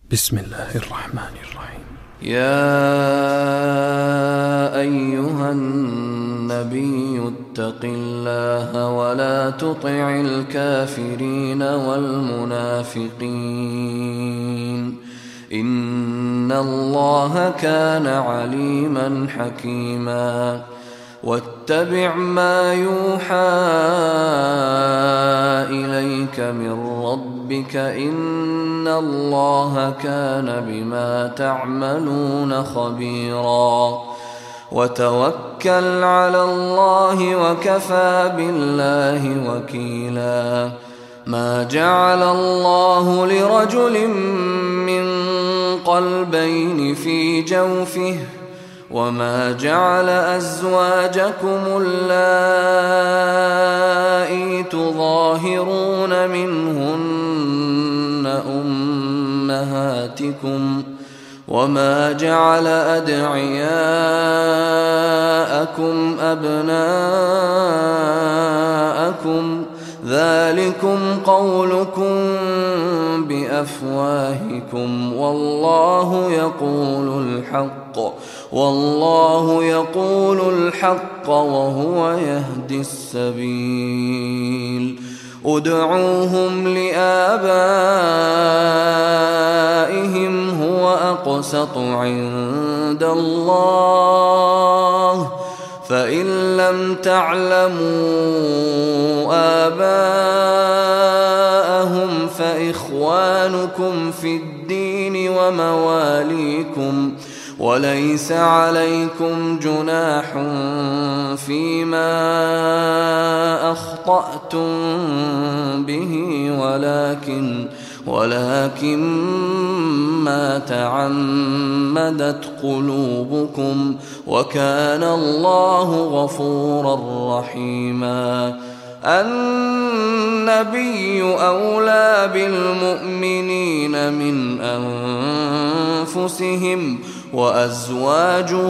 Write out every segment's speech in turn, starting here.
بسم الله الرحمن الرحيم. يا أيها النبي اتق الله ولا تطع الكافرين والمنافقين إن الله كان عليما حكيما. واتبع ما يوحى إليك من ربك إن الله كان بما تعملون خبيرا. وتوكل على الله وكفى بالله وكيلا. ما جعل الله لرجل من قلبين في جوفه وما جعل أزواجكم اللائي تظاهرون منهن أمهاتكم وما جعل أدعياءكم أبناءكم ذلكم قولكم بأفواهكم والله يقول الحق وهو يهدي السبيل. ادعوهم لآبائهم هو أقسط عند الله فإن لم تعلموا آباءهم فإخوانكم في الدين ومواليكم وليس عليكم جناح فيما أخطأتم به ولكن ما تعمدت قلوبكم وكان الله غفورا رحيما. النبي أولى بالمؤمنين من أنفسهم وأزواجه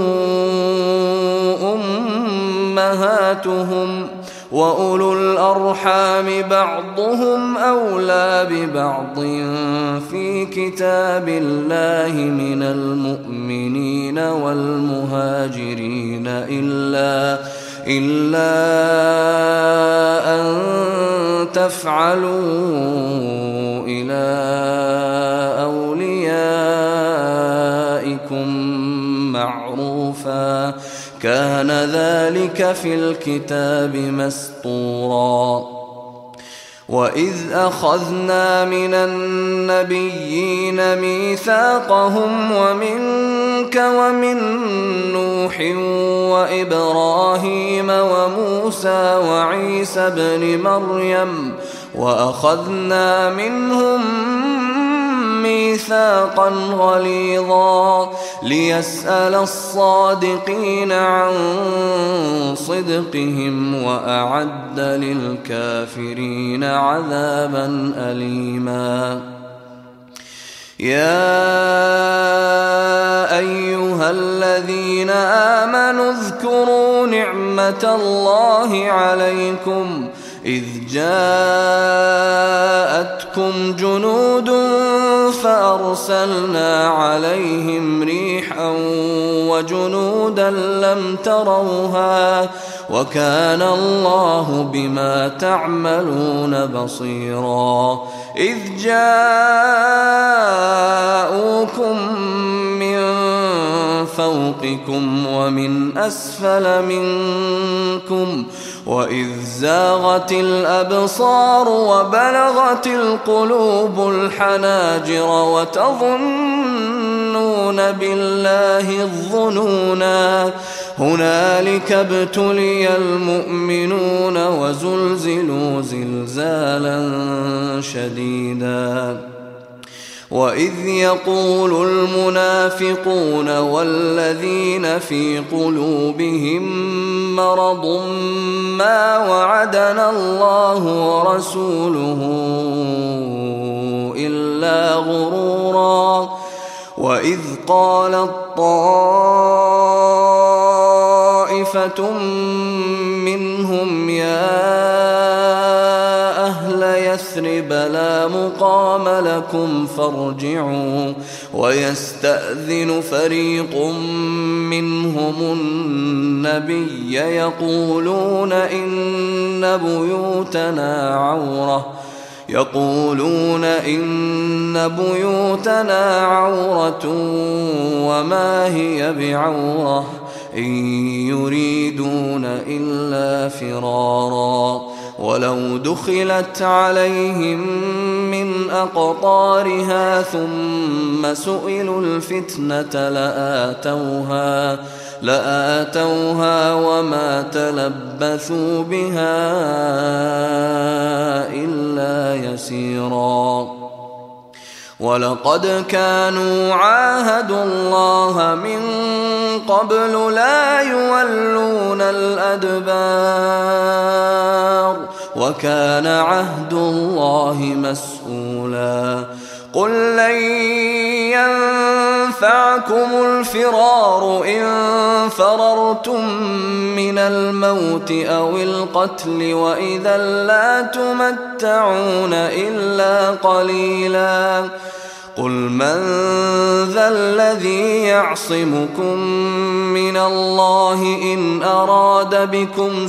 أمهاتهم وأولو الأرحام بعضهم أولى ببعض في كتاب الله من المؤمنين والمهاجرين إلا أن تفعلوا إلى أوليائكم معروفا كان ذلك في الكتاب مسطورا. وإذ أخذنا من النبيين ميثاقهم ومنك ومن نوح وإبراهيم وموسى وعيسى بن مريم وأخذنا منهم ميثاقا غليظا ليسأل الصادقين عن صدقهم وأعد للكافرين عذابا أليما. يا أيها الذين آمنوا اذكروا نعمة الله عليكم إذ جاءتكم جنود فأرسلنا عليهم ريحا وجنودا لم تروها وكان الله بما تعملون بصيرا. إذ جاءوكم من فوقكم ومن أسفل منكم وإذ زاغت الأبصار وبلغت القلوب الحناجر وتظنون بالله الظنونا هنالك ابتلي المؤمنون وزلزلوا زلزالا شديدا. وإذ يقول المنافقون والذين في قلوبهم مرض ما وعدنا الله ورسوله إلا غرورا. وإذ قالت طائفة منهم يا أهل يثرب يثرب لا مقام لكم فارجعوا. ويستأذن فريق منهم النبي يقولون إن بيوتنا عورة وما هي بعورة إن يريدون إلا فرارا. ولو دخلت عليهم من أقطارها ثم سئلوا الفتنة لآتوها وما تلبثوا بها إلا يسيرا. ولقد كانوا عاهدوا الله من قبل لا يولون الأدبار وكان عهد الله مسؤولا. قل لن ينفعكم الفرار إن فررتم من الموت أو القتل وإذا لا تمتعون إلا قليلا. قل من ذا الذي يعصمكم من الله إن أراد بكم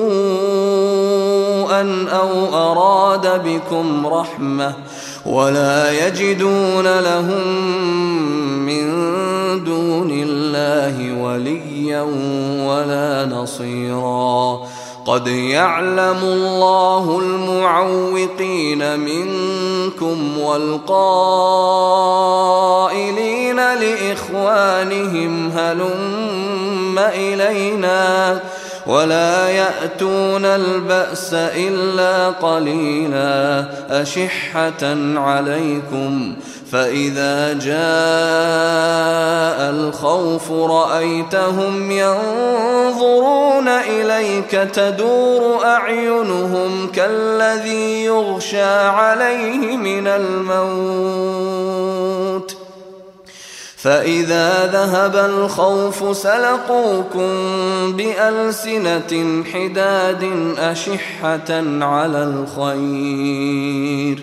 سوءا أو أراد بكم رحمة ولا يجدون لهم من دون الله وليا ولا نصيرا. قد يعلم الله المعوقين منكم والقائلين لإخوانهم هلم إلينا ولا يأتون البأس إلا قليلا أشحة عليكم. فإذا جاء الخوف رأيتهم ينظرون إليك تدور أعينهم كالذي يغشى عليه من الموت فإذا ذهب الخوف سلقوكم بألسنة حداد أشحة على الخير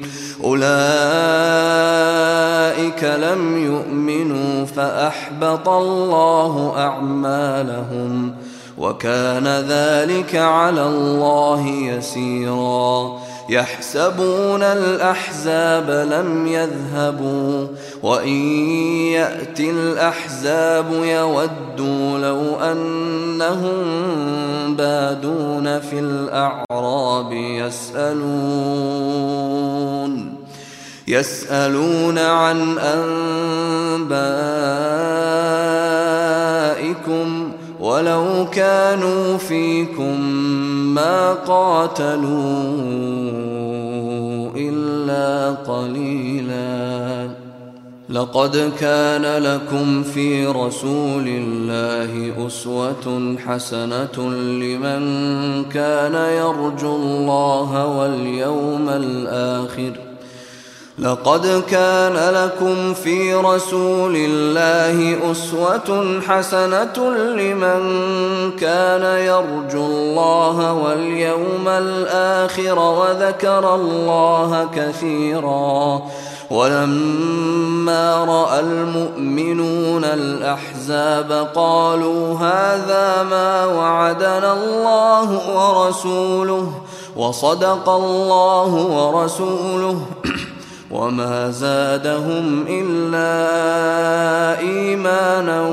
أولئك لم يؤمنوا فأحبط الله أعمالهم وكان ذلك على الله يسيرا. يحسبون الأحزاب لم يذهبوا وإن يأتي الأحزاب يودوا لو أنهم بادون في الأعراب يسألون عن أنبائكم ولو كانوا فيكم ما قاتلوا إلا قليلا. لقد كان لكم في رسول الله أسوة حسنة لمن كان يرجو الله واليوم الآخر لقد كان لكم في رسول الله أسوة حسنة لمن كان يرجو الله واليوم الآخر وذكر الله كثيرا. ولما رأى المؤمنون الأحزاب قالوا هذا ما وعدنا الله ورسوله وصدق الله ورسوله وما زادهم إلا إيمانا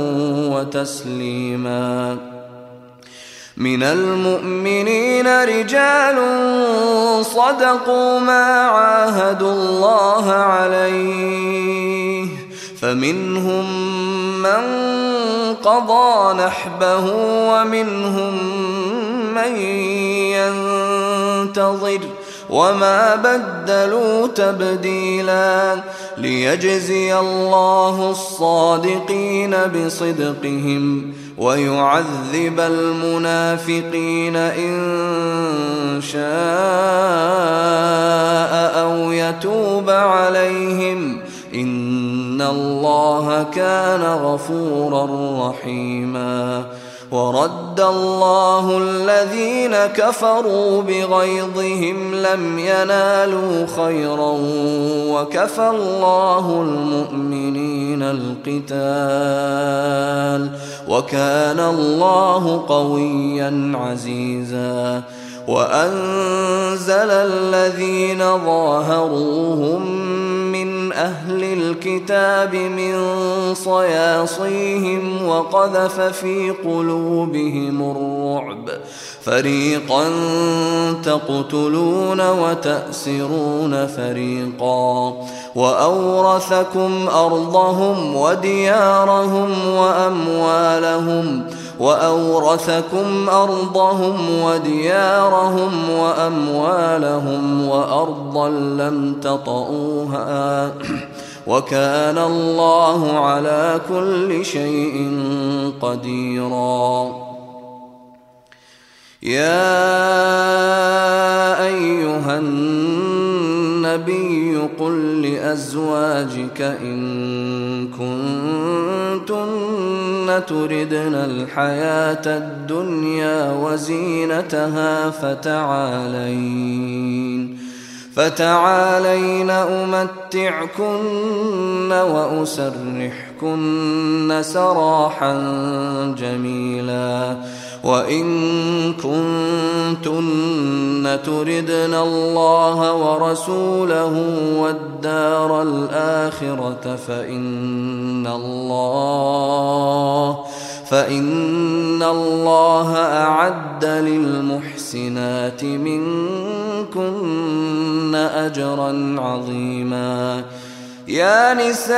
وتسليما. من المؤمنين رجال صدقوا ما عاهدوا الله عليه فمنهم من قضى نحبه ومنهم من ينتظر وما بدلوا تبديلا. ليجزي الله الصادقين بصدقهم ويعذب المنافقين إن شاء أو يتوب عليهم إن الله كان غفورا رحيما. ورد الله الذين كفروا بغيظهم لم ينالوا خيرا وكفى الله المؤمنين القتال وكان الله قويا عزيزا وأنزل الذين ظاهروهم من أهل الكتاب من صياصيهم وقذف في قلوبهم الرعب فريقا تقتلون وتأسرون فريقا وأورثكم أرضهم وديارهم وأموالهم وأرضا لم تطئوها وكان الله على كل شيء قديرا. يا أيها النبي قل لأزواجك إن كنتن تردن الحياة الدنيا وزينتها فتعالين أمتعكن وأسرحكن سراحا جميلا وإن كنتن تردن الله ورسوله والدار الآخرة فإن الله أعد للمحسنات منكن أجرا عظيما. يا نساء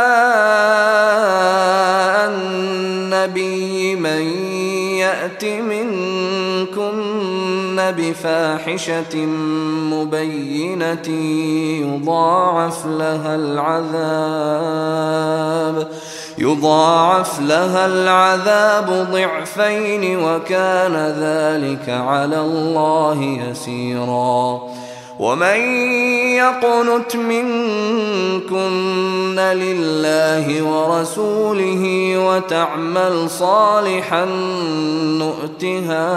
النبي من يأت منكن بفاحشة مبينة يضاعف لها العذاب ضعفين وكان ذلك على الله يسيرا. ومن يقنت منكن لله ورسوله وتعمل صالحا نؤتها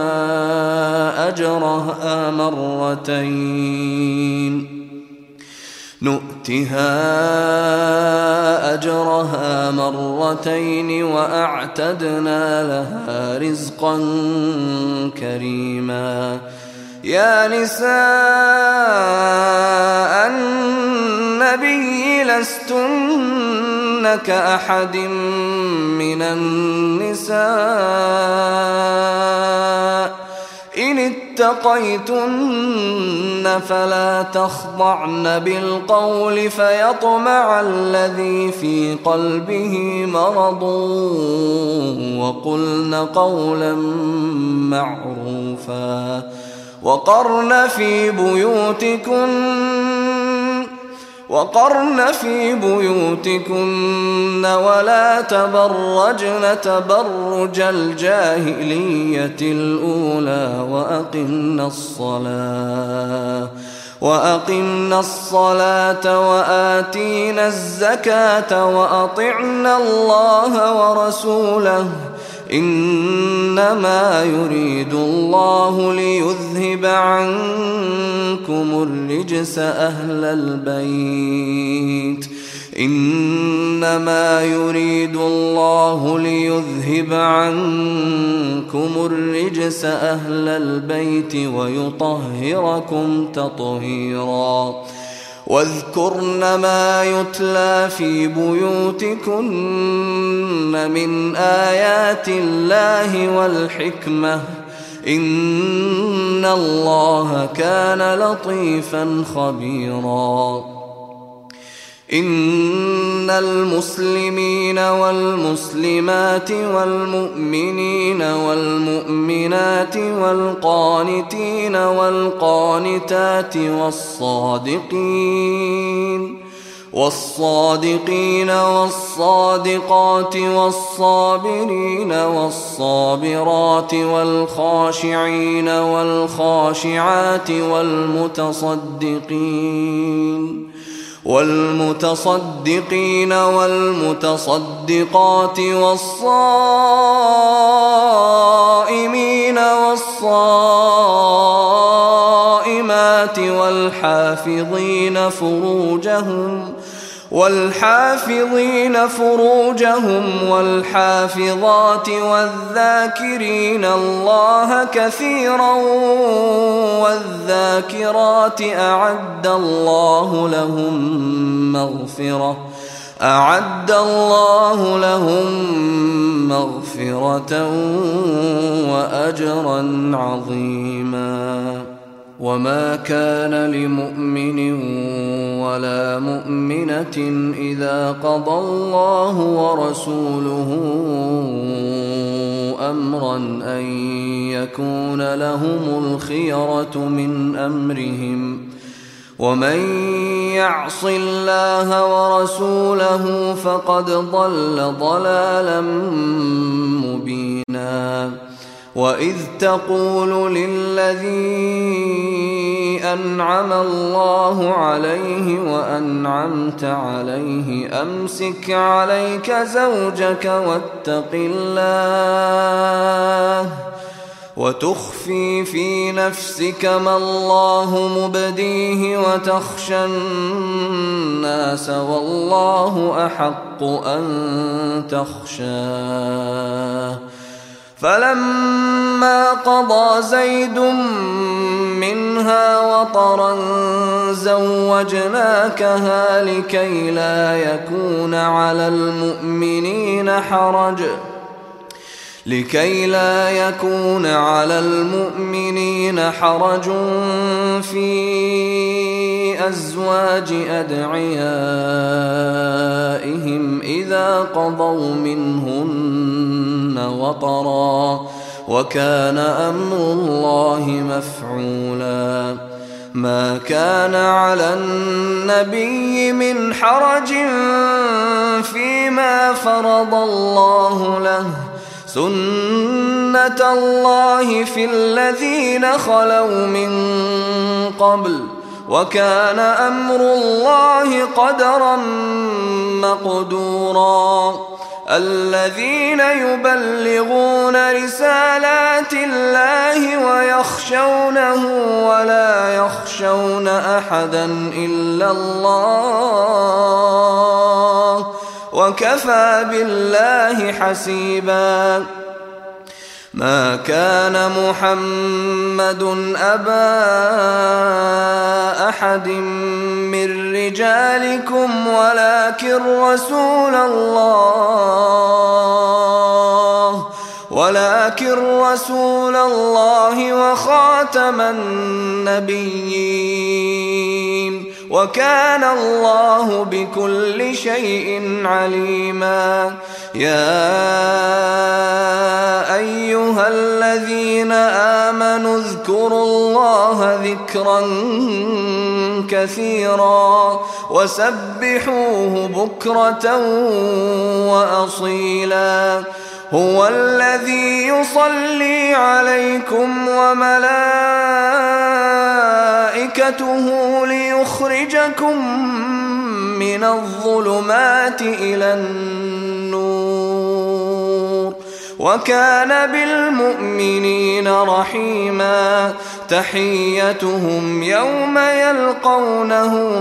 أجرها مرتين وأعتدنا لها رزقا كريما. يا نساء النبي لستن كأحد من النساء إن اتقيتن فلا تخضعن بالقول فيطمع الذي في قلبه مرض وقلن قولا معروفا وقرن في بيوتكن ولا تبرجن تبرج الجاهلية الأولى وأقمنا الصلاة وآتينا الزكاة وأطعنا الله ورسوله إنما يريد الله ليذهب عنكم الرجس أهل البيت ويطهركم تطهيرا. واذكرن ما يتلى في بيوتكن من آيات الله والحكمة إن الله كان لطيفا خبيرا. إن المسلمين والمسلمات والمؤمنين والمؤمنات والقانتين والقانتات والصادقين والصادقات والصابرين والصابرات والخاشعين والخاشعات والمتصدقين والمتصدقات والصائمين والصائمات والحافظين فروجهم والحافظات والذاكرين الله كثيرا والذاكرات أعد الله لهم مغفرة وأجرا عظيما. وما كان لمؤمن ولا مؤمنة إذا قضى الله ورسوله أمرا أن يكون لهم الخيرة من أمرهم، ومن يعص الله ورسوله فقد ضل ضلالا مبينا. وإذ تقول للذي أنعم الله عليه وأنعمت عليه أمسك عليك زوجك واتق الله وتخفي في نفسك ما الله مبديه وتخشى الناس والله أحق أن تخشاه. فلما قضى زيد منها وطرا زوجناكها لكي لا يكون على المؤمنين حرج في أزواج أدعيائهم إذا قضوا منهن وطرا، وكان أمر الله مفعولا. ما كان على النبي من حرج فيما فرض الله له، سنة الله في الذين خلوا من قبل، وكان أمر الله قدرا مقدورا. الذين يبلغون رسالات الله ويخشونه ولا يخشون أحدا إلا الله وكفى بالله حسيبا. ما كان محمد أبا أحد من رجالكم ولكن رسول الله وخاتم النبيين، وكان الله بكل شيء عليما. يا أيها الذين آمنوا اذكروا الله ذكرا كثيرا وسبحوه بكرة وأصيلا. هو الذي يصلي عليكم وملائكته ليخرجكم من الظلمات إلى النور، وكان بالمؤمنين رحيما. تحيتهم يوم يلقونه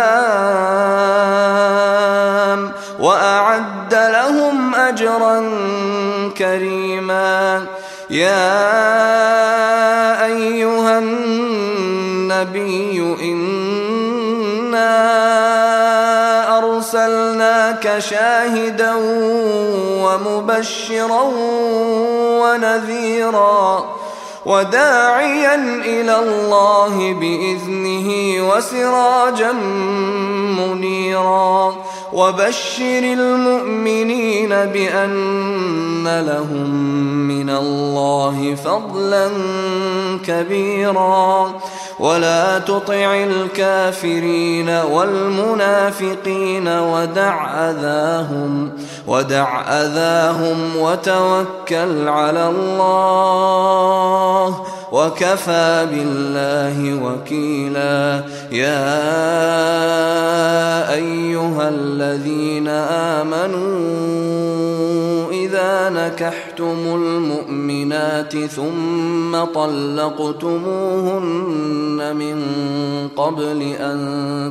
سلام، وأعد لهم أجرا كريما. يا أيها النبي إنا أرسلناك شاهدا ومبشرا ونذيرا وداعيا إلى الله بإذنه وسراجا منيرا. وبشر المؤمنين بأن لهم من الله فضلا كبيرا. ولا تطع الكافرين والمنافقين ودع أذاهم وتوكل على الله وكفى بالله وكيلا. يا أيها الذين آمنوا إذا نكحتم المؤمنات ثم طلقتموهن من قبل أن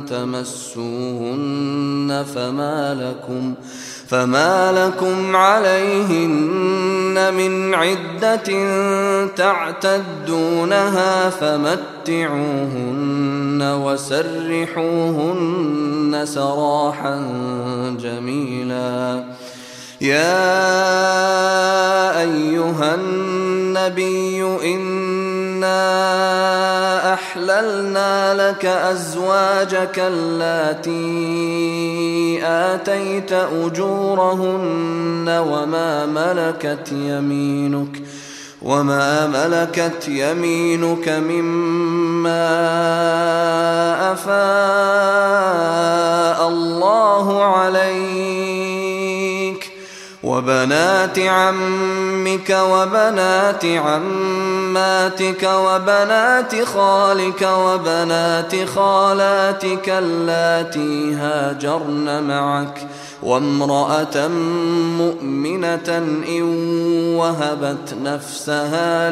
تمسوهن فما لكم عليهن من عدة تعتدونها فمتعوهن وسرحوهن سراحا جميلا. يا أيها النبي إنا أحللنا لك أزواجك اللاتي آتيت أجورهن وما ملكت يمينك مما أفاء الله عليك وبنات عمك وبنات عماتك وبنات خالك وبنات خالاتك اللاتي هاجرن معك وامرأة مؤمنة إن وهبت نفسها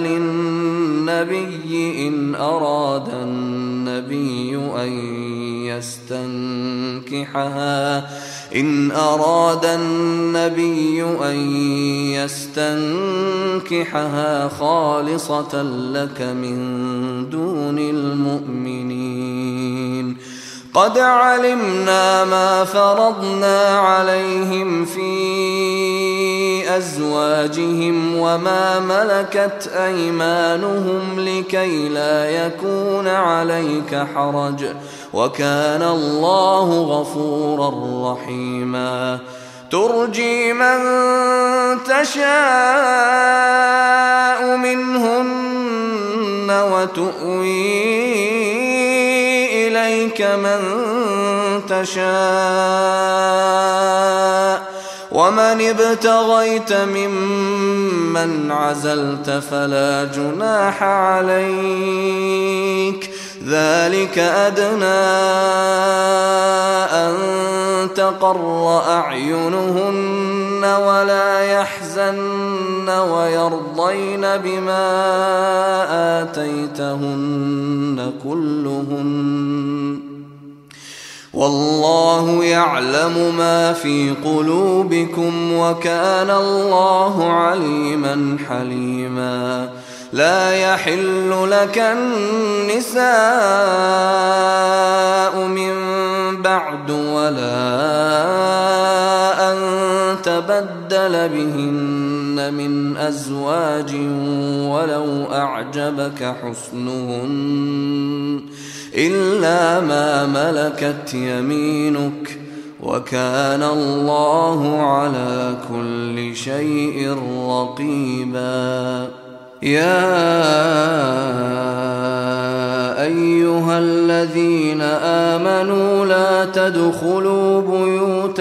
للنبي إن أراد النبي أن يستنكحها خالصة لك من دون المؤمنين. قد علمنا ما فرضنا عليهم في أزواجهم وما ملكت أيمانهم لكي لا يكون عليك حرج وكان الله غفورا رحيما. ترجي من تشاء منهن وتؤوي إليك من تشاء ومن ابتغيت ممن عزلت فلا جناح عليك. ذلك أدنى أن تقر أعينهن ولا يحزن ويرضين بما آتيتهن كلهن والله يعلم ما في قلوبكم وكان الله عليما حليما. لا يحل لك النساء من بعد ولا أن تبدل بهن من أزواج ولو أعجبك حسنهن إلا ما ملكت يمينك وكان الله على كل شيء رقيبا. يا أيها الذين آمنوا لا تدخلوا بيوت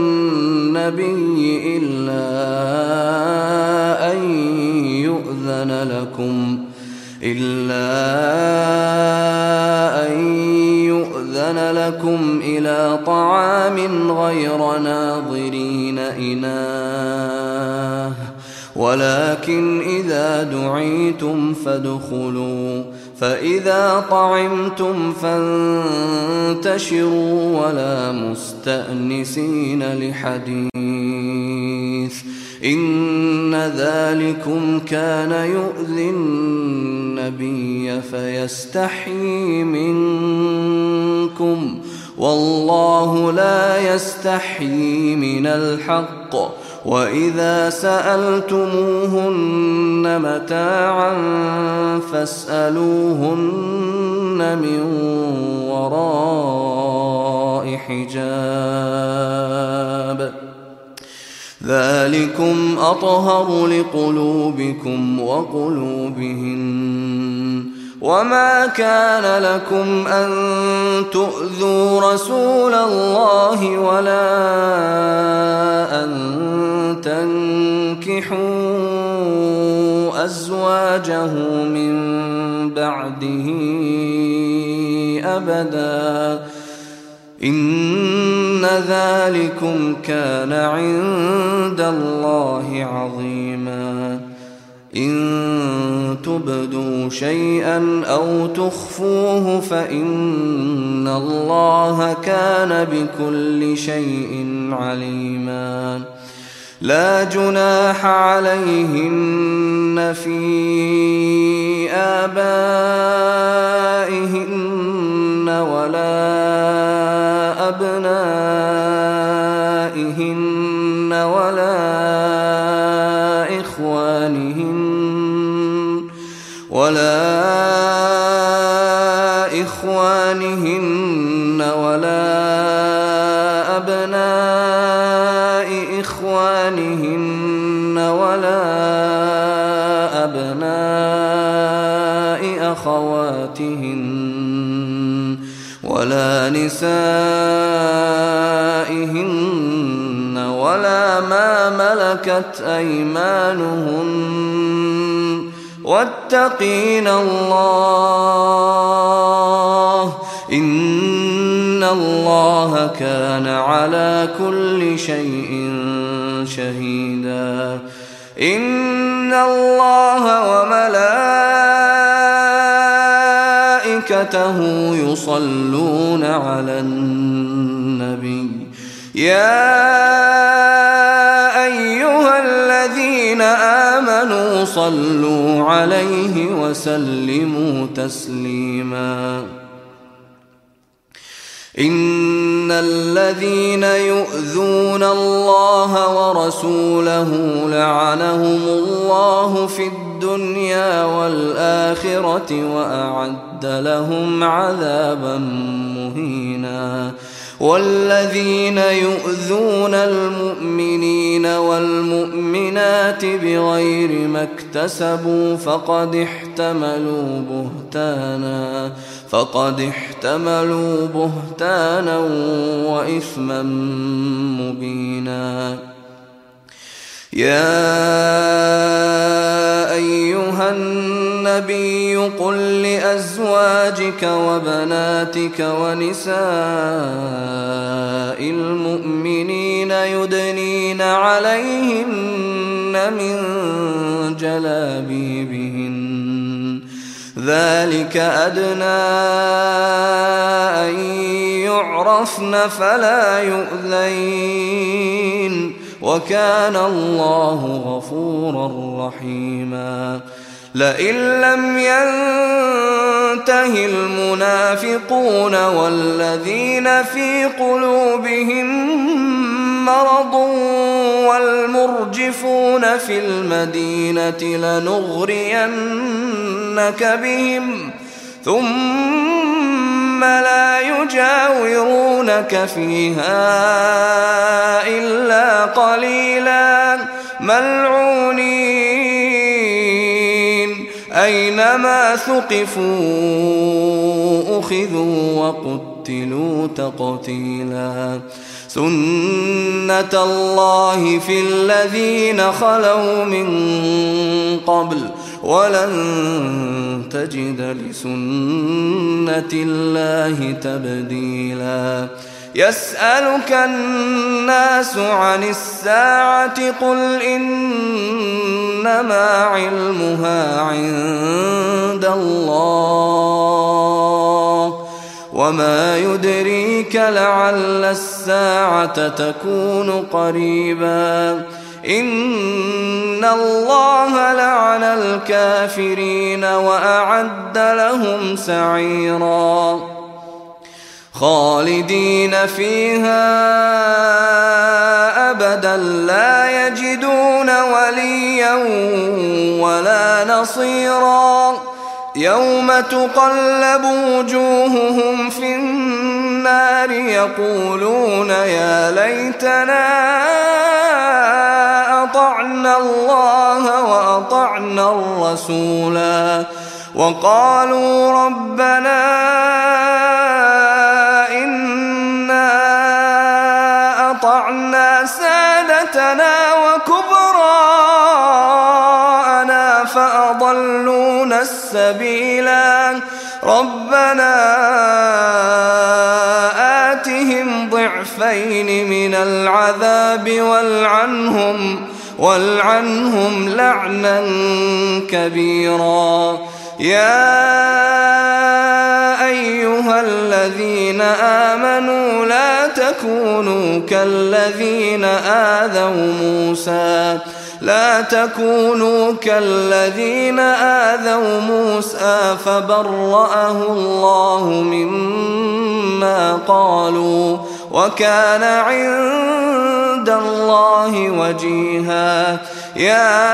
النبي إلا أن يؤذن لكم إلى طعام غير ناظرين إناه ولكن إذا دعيتم فادخلوا فإذا طعمتم فانتشروا ولا مستأنسين لحديث إن ذلكم كان يؤذي النبي فيستحيي منكم والله لا يستحيي من الحق. وإذا سألتموهن متاعا فاسألوهن من وراء حجاب ذلكم أطهر لقلوبكم وقلوبهن. وما كان لكم أن تؤذوا رسول الله ولا أن تنكحوا أزواجه من بعده أبدا إن ذلكم كان عند الله عظيما. إن تبدوا شيئا أو تخفوه فإن الله كان بكل شيء عليما. لا جناح عليهن في آبائهن ولا أبنائهن ولا إخوانهن ولا أبناء إخوانهن ولا أبناء أخواتهن ولا نسائهن ولا ما ملكت أيمانهن واتقين الله إن الله كان على كل شيء شهيدا. إن الله وملائكته يصلون على النبي يا أيها الذين آمنوا صلوا عليه وسلموا تسليما. إن الذين يؤذون الله ورسوله لعنهم الله في الدنيا والآخرة وأعد لهم عذابا مهينا. والذين يؤذون المؤمنين والمؤمنات بغير ما اكتسبوا فقد احتملوا بهتانا وإثما مبينا. يا أيها النبي قل لأزواجك وبناتك ونساء المؤمنين يدنين عليهن من جلابيبهن ذلك أدنى أن يعرفن فلا يؤذين وكان الله غفورا رحيما. لئن لم ينته المنافقون والذين في قلوبهم مرض والمرجفون في المدينة لنغرينك بهم ثم لا يجاورونك فيها إلا قليلا ملعونين أينما ثقفوا أخذوا وقتلوا تقتيلا. سنة الله في الذين خلوا من قبل ولن تجد لسنة الله تبديلا. يسألك الناس عن الساعة قل إنما علمها عند الله وما يدريك لعل الساعة تكون قريبا. إن الله لعن الكافرين وأعد لهم سعيرا خالدين فيها أبدا لا يجدون وليا ولا نصيرا. يوم تقلب وجوههم في النار يقولون يا ليتنا أطعنا الله وأطعنا الرسولا وقالوا ربنا إنا أطعنا سادتنا وكبراءنا فأضلونا السبيلا. ربنا آتهم ضعفين من العذاب والعنهم لعنا كبيرا. يا أيها الذين آمنوا لا تكونوا كالذين آذوا موسى فبرأه الله مما قالوا وكان عند الله وجيها. يا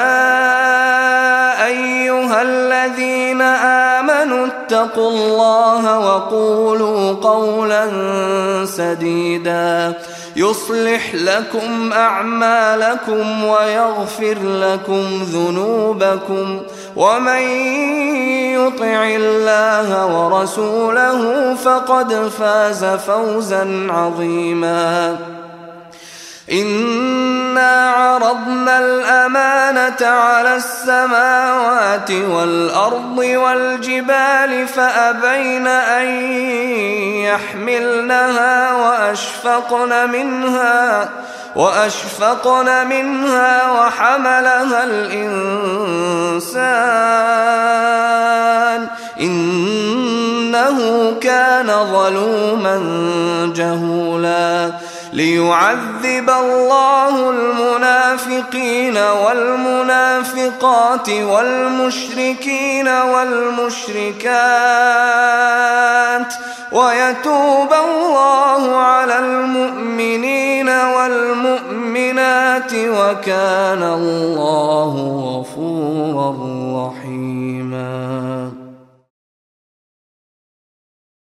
أيها الذين آمنوا اتقوا الله وقولوا قولا سديدا يصلح لكم أعمالكم ويغفر لكم ذنوبكم ومن يطع الله ورسوله فقد فاز فوزا عظيما. إنا عرضنا الأمانة على السماوات والأرض والجبال فأبين أن يحملنها وأشفقن منها وحملها الإنسان إنه كان ظلوما جهولا. ليعذب الله المنافقين والمنافقات والمشركين والمشركات ويتوب الله على المؤمنين والمؤمنات وكان الله غفورا